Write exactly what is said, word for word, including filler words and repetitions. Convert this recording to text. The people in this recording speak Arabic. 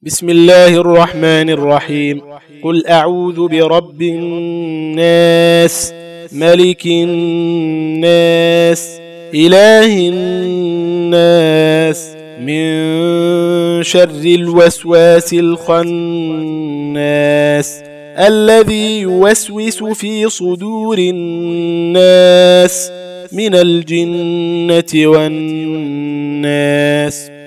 بسم الله الرحمن الرحيم. قل أعوذ برب الناس، ملك الناس، إله الناس، من شر الوسواس الخناس الذي يوسوس في صدور الناس من الجنة والناس.